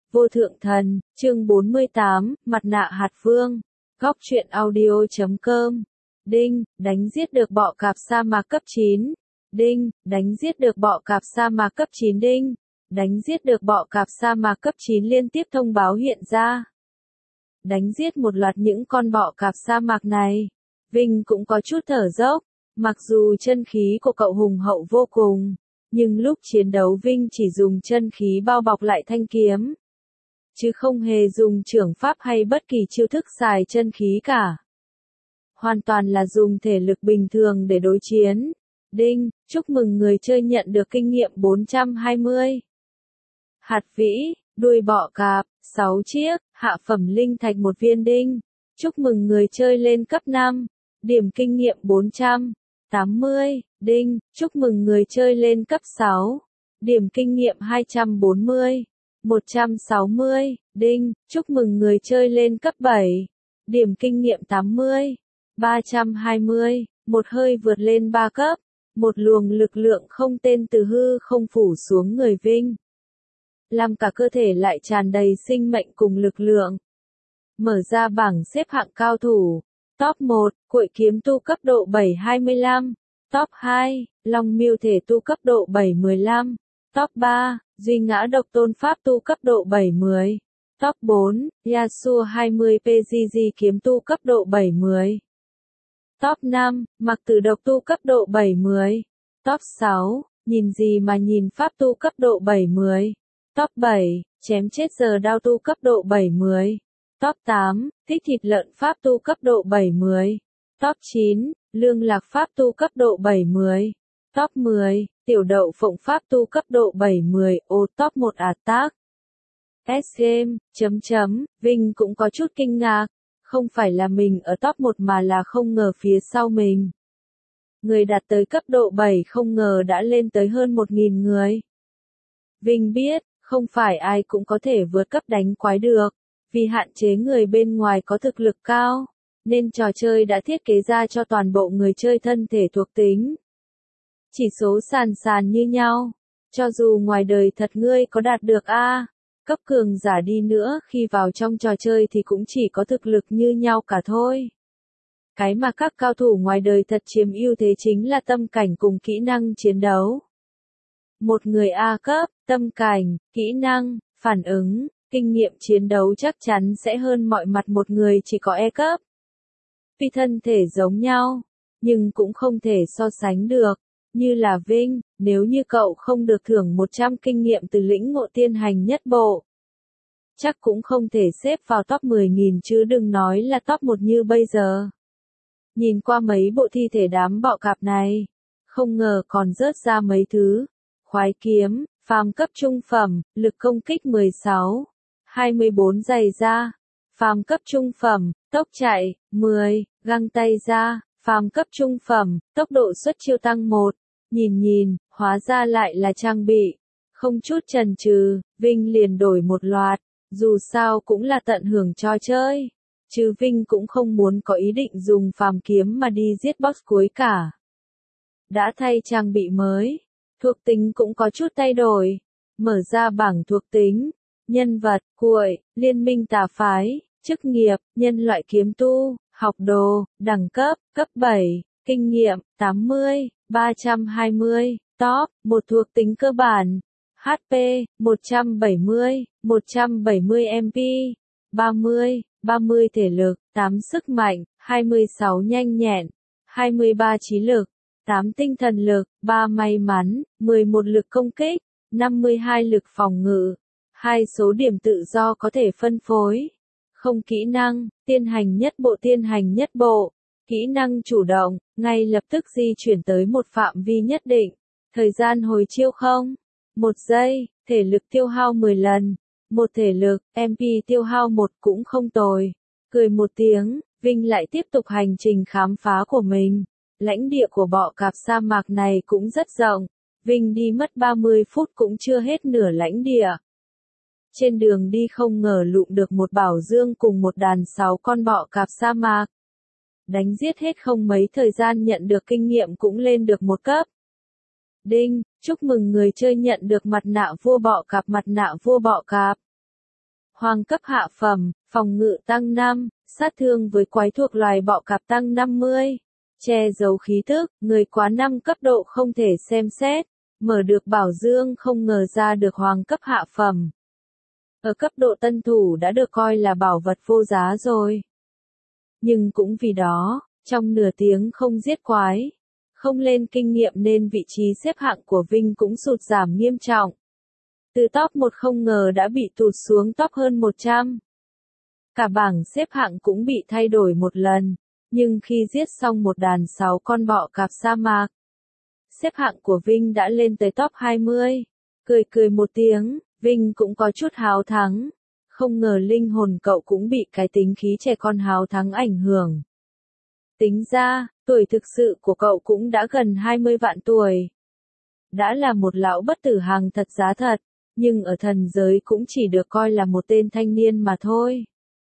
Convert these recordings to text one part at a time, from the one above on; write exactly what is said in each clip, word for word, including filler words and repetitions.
Vô thượng thần, chương bốn mươi tám, mặt nạ hạt vương. Góc truyện audio chấm com. Đinh, đánh giết được bọ cạp sa mạc cấp chín. Đinh, đánh giết được bọ cạp sa mạc cấp chín. Đinh, đánh giết được bọ cạp sa mạc cấp chín liên tiếp thông báo hiện ra. Đánh giết một loạt những con bọ cạp sa mạc này. Vinh cũng có chút thở dốc, mặc dù chân khí của cậu hùng hậu vô cùng, nhưng lúc chiến đấu Vinh chỉ dùng chân khí bao bọc lại thanh kiếm, chứ không hề dùng trưởng pháp hay bất kỳ chiêu thức xài chân khí cả. Hoàn toàn là dùng thể lực bình thường để đối chiến. Đinh, chúc mừng người chơi nhận được kinh nghiệm bốn trăm hai mươi. Hạt vĩ, đuôi bọ cạp, sáu chiếc, hạ phẩm linh thạch một viên. Đinh, chúc mừng người chơi lên cấp năm, điểm kinh nghiệm bốn trăm tám mươi. Đinh, chúc mừng người chơi lên cấp sáu, điểm kinh nghiệm hai trăm bốn mươi, một trăm sáu mươi. Đinh, chúc mừng người chơi lên cấp bảy, điểm kinh nghiệm tám mươi, ba trăm hai mươi, một hơi vượt lên ba cấp, một luồng lực lượng không tên từ hư không phủ xuống người Vinh, làm cả cơ thể lại tràn đầy sinh mệnh cùng lực lượng. Mở ra bảng xếp hạng cao thủ. Top một, Cuội kiếm tu cấp độ bảy hai mươi lăm. Top hai, Long miêu thể tu cấp độ bảy mười lăm. Top ba, Duy ngã độc tôn pháp tu cấp độ bảy mười. Top bốn, Yasuo hai mươi pê giê giê kiếm tu cấp độ bảy mười. Top năm, Mặc tử độc tu cấp độ bảy mười. Top sáu, Nhìn gì mà nhìn pháp tu cấp độ bảy mười. Top bảy, Chém chết giờ đao tu cấp độ bảy mười. Top tám, Thích thịt lợn pháp tu cấp độ bảy mười. Top chín, Lương lạc pháp tu cấp độ bảy mười. Top mười, Tiểu đậu phộng pháp tu cấp độ bảy mười. Ô top một attack. S-game, chấm chấm, Vinh cũng có chút kinh ngạc. Không phải là mình ở top một mà là không ngờ phía sau mình. Người đạt tới cấp độ bảy không ngờ đã lên tới hơn một nghìn người. Vinh biết, không phải ai cũng có thể vượt cấp đánh quái được. Vì hạn chế người bên ngoài có thực lực cao, nên trò chơi đã thiết kế ra cho toàn bộ người chơi thân thể thuộc tính. Chỉ số sàn sàn như nhau. Cho dù ngoài đời thật ngươi có đạt được A, cấp cường giả đi nữa khi vào trong trò chơi thì cũng chỉ có thực lực như nhau cả thôi. Cái mà các cao thủ ngoài đời thật chiếm ưu thế chính là tâm cảnh cùng kỹ năng chiến đấu. Một người A cấp, tâm cảnh, kỹ năng, phản ứng, kinh nghiệm chiến đấu chắc chắn sẽ hơn mọi mặt một người chỉ có E cấp. Vì thân thể giống nhau, nhưng cũng không thể so sánh được. Như là Vinh, nếu như cậu không được thưởng một trăm kinh nghiệm từ lĩnh ngộ tiên hành nhất bộ, chắc cũng không thể xếp vào top mười nghìn chứ đừng nói là top một như bây giờ. Nhìn qua mấy bộ thi thể đám bọ cạp này, không ngờ còn rớt ra mấy thứ. Khoái kiếm, phàm cấp trung phẩm, lực công kích mười sáu, hai mươi bốn giày da, phàm cấp trung phẩm, tốc chạy, mười, găng tay da, phàm cấp trung phẩm, tốc độ xuất chiêu tăng một. Nhìn nhìn, hóa ra lại là trang bị. Không chút chần chừ, Vinh liền đổi một loạt, dù sao cũng là tận hưởng trò chơi. Chứ Vinh cũng không muốn có ý định dùng phàm kiếm mà đi giết boss cuối cả. Đã thay trang bị mới, thuộc tính cũng có chút thay đổi. Mở ra bảng thuộc tính, nhân vật, cuội, liên minh tà phái, chức nghiệp, nhân loại kiếm tu, học đồ, đẳng cấp, cấp bảy, kinh nghiệm, tám mươi, ba trăm hai mươi, top, một thuộc tính cơ bản, hát pê, một trăm bảy mươi, một trăm bảy mươi em pê, ba mươi, ba mươi thể lực, tám sức mạnh, hai mươi sáu nhanh nhẹn, hai mươi ba trí lực, tám tinh thần lực, ba may mắn, mười một lực công kích, năm mươi hai lực phòng ngự, hai số điểm tự do có thể phân phối. Không kỹ năng, tiên hành nhất bộ tiên hành nhất bộ. Kỹ năng chủ động, ngay lập tức di chuyển tới một phạm vi nhất định. Thời gian hồi chiêu không? Một giây, thể lực tiêu hao mười lần. Một thể lực, em pê tiêu hao một cũng không tồi. Cười một tiếng, Vinh lại tiếp tục hành trình khám phá của mình. Lãnh địa của bọ cạp sa mạc này cũng rất rộng. Vinh đi mất ba mươi phút cũng chưa hết nửa lãnh địa. Trên đường đi không ngờ lụm được một bảo dương cùng một đàn sáu con bọ cạp sa mạc. Đánh giết hết không mấy thời gian nhận được kinh nghiệm cũng lên được một cấp. Đinh, chúc mừng người chơi nhận được mặt nạ vua bọ cạp. Mặt nạ vua bọ cạp Hoàng cấp hạ phẩm, phòng ngự tăng năm, sát thương với quái thuộc loài bọ cạp tăng năm mươi. Che giấu khí tức, người quá năm cấp độ không thể xem xét. Mở được bảo dương không ngờ ra được hoàng cấp hạ phẩm. Ở cấp độ tân thủ đã được coi là bảo vật vô giá rồi. Nhưng cũng vì đó, trong nửa tiếng không giết quái, không lên kinh nghiệm nên vị trí xếp hạng của Vinh cũng sụt giảm nghiêm trọng. Từ top một không ngờ đã bị tụt xuống top hơn một trăm. Cả bảng xếp hạng cũng bị thay đổi một lần, nhưng khi giết xong một đàn sáu con bọ cạp sa mạc, xếp hạng của Vinh đã lên tới top hai mươi. Cười cười một tiếng, Vinh cũng có chút háo thắng. Không ngờ linh hồn cậu cũng bị cái tính khí trẻ con háo thắng ảnh hưởng. Tính ra, tuổi thực sự của cậu cũng đã gần hai mươi vạn tuổi. Đã là một lão bất tử hàng thật giá thật, nhưng ở thần giới cũng chỉ được coi là một tên thanh niên mà thôi.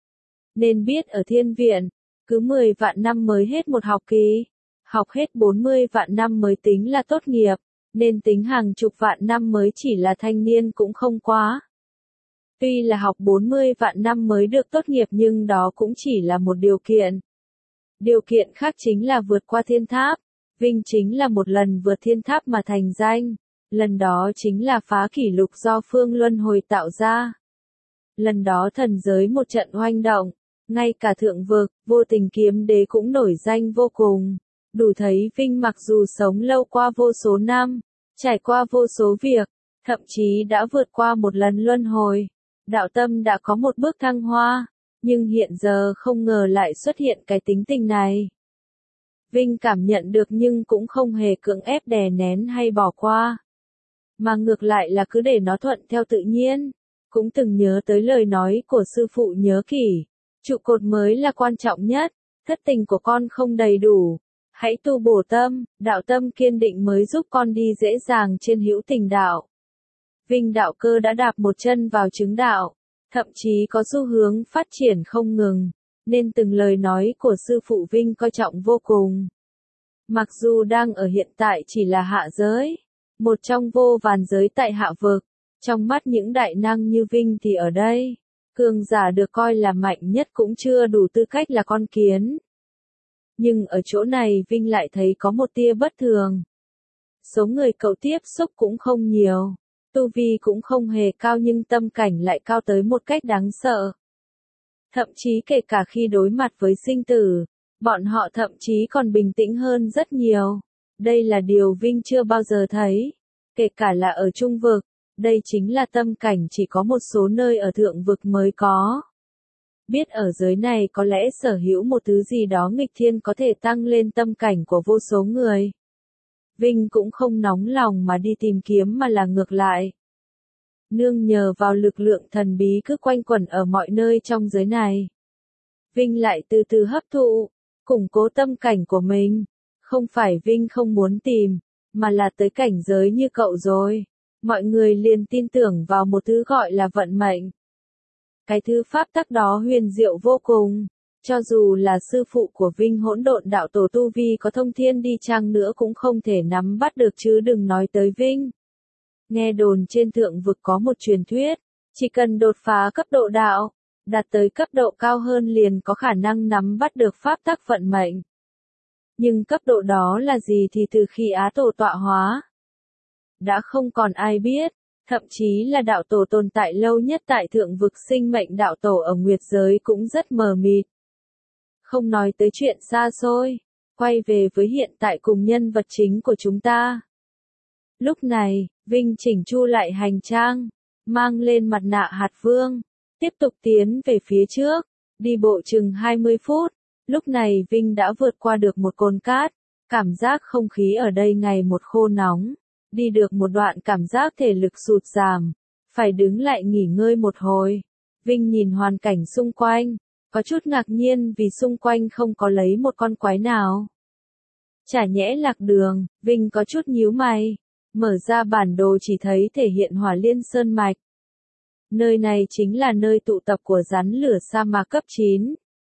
Nên biết ở thiên viện, cứ mười vạn năm mới hết một học kỳ, học hết bốn mươi vạn năm mới tính là tốt nghiệp, nên tính hàng chục vạn năm mới chỉ là thanh niên cũng không quá. Tuy là học bốn mươi vạn năm mới được tốt nghiệp nhưng đó cũng chỉ là một điều kiện. Điều kiện khác chính là vượt qua thiên tháp. Vinh chính là một lần vượt thiên tháp mà thành danh. Lần đó chính là phá kỷ lục do Phương Luân Hồi tạo ra. Lần đó thần giới một trận oanh động. Ngay cả thượng vực, vô tình kiếm đế cũng nổi danh vô cùng. Đủ thấy Vinh mặc dù sống lâu qua vô số năm, trải qua vô số việc, thậm chí đã vượt qua một lần luân hồi. Đạo tâm đã có một bước thăng hoa, nhưng hiện giờ không ngờ lại xuất hiện cái tính tình này. Vinh cảm nhận được nhưng cũng không hề cưỡng ép đè nén hay bỏ qua. Mà ngược lại là cứ để nó thuận theo tự nhiên. Cũng từng nhớ tới lời nói của sư phụ nhớ kỹ. Trụ cột mới là quan trọng nhất, thất tình của con không đầy đủ. Hãy tu bổ tâm, đạo tâm kiên định mới giúp con đi dễ dàng trên hữu tình đạo. Vinh đạo cơ đã đạp một chân vào chứng đạo, thậm chí có xu hướng phát triển không ngừng, nên từng lời nói của sư phụ Vinh coi trọng vô cùng. Mặc dù đang ở hiện tại chỉ là hạ giới, một trong vô vàn giới tại hạ vực, trong mắt những đại năng như Vinh thì ở đây, cường giả được coi là mạnh nhất cũng chưa đủ tư cách là con kiến. Nhưng ở chỗ này Vinh lại thấy có một tia bất thường. Số người cậu tiếp xúc cũng không nhiều. Tu vi cũng không hề cao nhưng tâm cảnh lại cao tới một cách đáng sợ. Thậm chí kể cả khi đối mặt với sinh tử, bọn họ thậm chí còn bình tĩnh hơn rất nhiều. Đây là điều Vinh chưa bao giờ thấy. Kể cả là ở trung vực, đây chính là tâm cảnh chỉ có một số nơi ở thượng vực mới có. Biết ở giới này có lẽ sở hữu một thứ gì đó nghịch thiên có thể tăng lên tâm cảnh của vô số người. Vinh cũng không nóng lòng mà đi tìm kiếm mà là ngược lại. Nương nhờ vào lực lượng thần bí cứ quanh quẩn ở mọi nơi trong giới này. Vinh lại từ từ hấp thụ, củng cố tâm cảnh của mình. Không phải Vinh không muốn tìm, mà là tới cảnh giới như cậu rồi. Mọi người liền tin tưởng vào một thứ gọi là vận mệnh. Cái thứ pháp tắc đó huyền diệu vô cùng. Cho dù là sư phụ của Vinh hỗn độn đạo tổ tu vi có thông thiên đi chăng nữa cũng không thể nắm bắt được chứ đừng nói tới Vinh. Nghe đồn trên thượng vực có một truyền thuyết, chỉ cần đột phá cấp độ đạo, đạt tới cấp độ cao hơn liền có khả năng nắm bắt được pháp tắc vận mệnh. Nhưng cấp độ đó là gì thì từ khi Á Tổ tọa hóa, đã không còn ai biết. Thậm chí là đạo tổ tồn tại lâu nhất tại thượng vực sinh mệnh đạo tổ ở Nguyệt giới cũng rất mờ mịt. Không nói tới chuyện xa xôi, quay về với hiện tại cùng nhân vật chính của chúng ta. Lúc này, Vinh chỉnh chu lại hành trang, mang lên mặt nạ hạt vương, tiếp tục tiến về phía trước, đi bộ chừng hai mươi phút. Lúc này Vinh đã vượt qua được một cồn cát, cảm giác không khí ở đây ngày một khô nóng. Đi được một đoạn cảm giác thể lực sụt giảm, phải đứng lại nghỉ ngơi một hồi. Vinh nhìn hoàn cảnh xung quanh, có chút ngạc nhiên vì xung quanh không có lấy một con quái nào. Chả nhẽ lạc đường, Vinh có chút nhíu mày, mở ra bản đồ chỉ thấy thể hiện Hỏa Liên Sơn Mạch. Nơi này chính là nơi tụ tập của rắn lửa sa mạc cấp chín.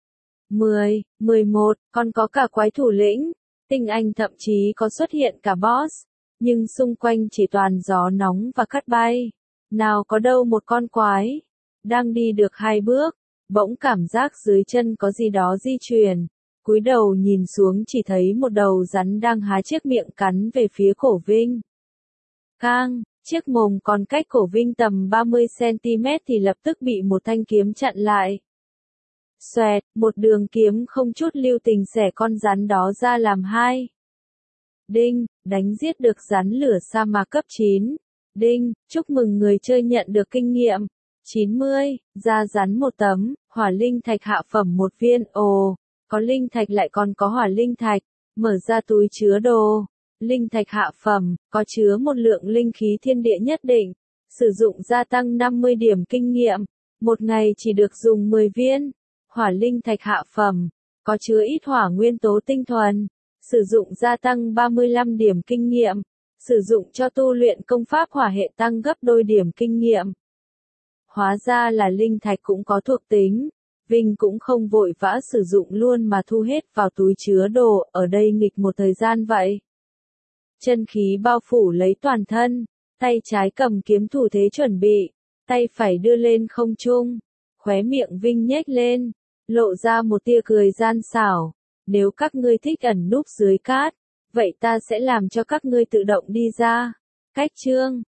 mười, mười một, còn có cả quái thủ lĩnh, tinh anh thậm chí có xuất hiện cả boss. Nhưng xung quanh chỉ toàn gió nóng và cát bay. Nào có đâu một con quái. Đang đi được hai bước, bỗng cảm giác dưới chân có gì đó di chuyển. Cúi đầu nhìn xuống chỉ thấy một đầu rắn đang há chiếc miệng cắn về phía cổ Vinh. Cang, chiếc mồm còn cách cổ Vinh tầm ba mươi xăng-ti-mét thì lập tức bị một thanh kiếm chặn lại. Xoẹt, một đường kiếm không chút lưu tình xẻ con rắn đó ra làm hai. Đinh, đánh giết được rắn lửa sa mạc cấp chín. Đinh, chúc mừng người chơi nhận được kinh nghiệm. chín mươi, da rắn một tấm, hỏa linh thạch hạ phẩm một viên. Ồ, có linh thạch lại còn có hỏa linh thạch. Mở ra túi chứa đồ. Linh thạch hạ phẩm, có chứa một lượng linh khí thiên địa nhất định. Sử dụng gia tăng năm mươi điểm kinh nghiệm. Một ngày chỉ được dùng mười viên. Hỏa linh thạch hạ phẩm, có chứa ít hỏa nguyên tố tinh thuần. Sử dụng gia tăng ba mươi lăm điểm kinh nghiệm. Sử dụng cho tu luyện công pháp hỏa hệ tăng gấp đôi điểm kinh nghiệm. Hóa ra là linh thạch cũng có thuộc tính. Vinh cũng không vội vã sử dụng luôn mà thu hết vào túi chứa đồ, ở đây nghịch một thời gian vậy. Chân khí bao phủ lấy toàn thân, tay trái cầm kiếm thủ thế chuẩn bị, tay phải đưa lên không trung, khóe miệng Vinh nhếch lên, lộ ra một tia cười gian xảo. Nếu các ngươi thích ẩn núp dưới cát, vậy ta sẽ làm cho các ngươi tự động đi ra. Cách chương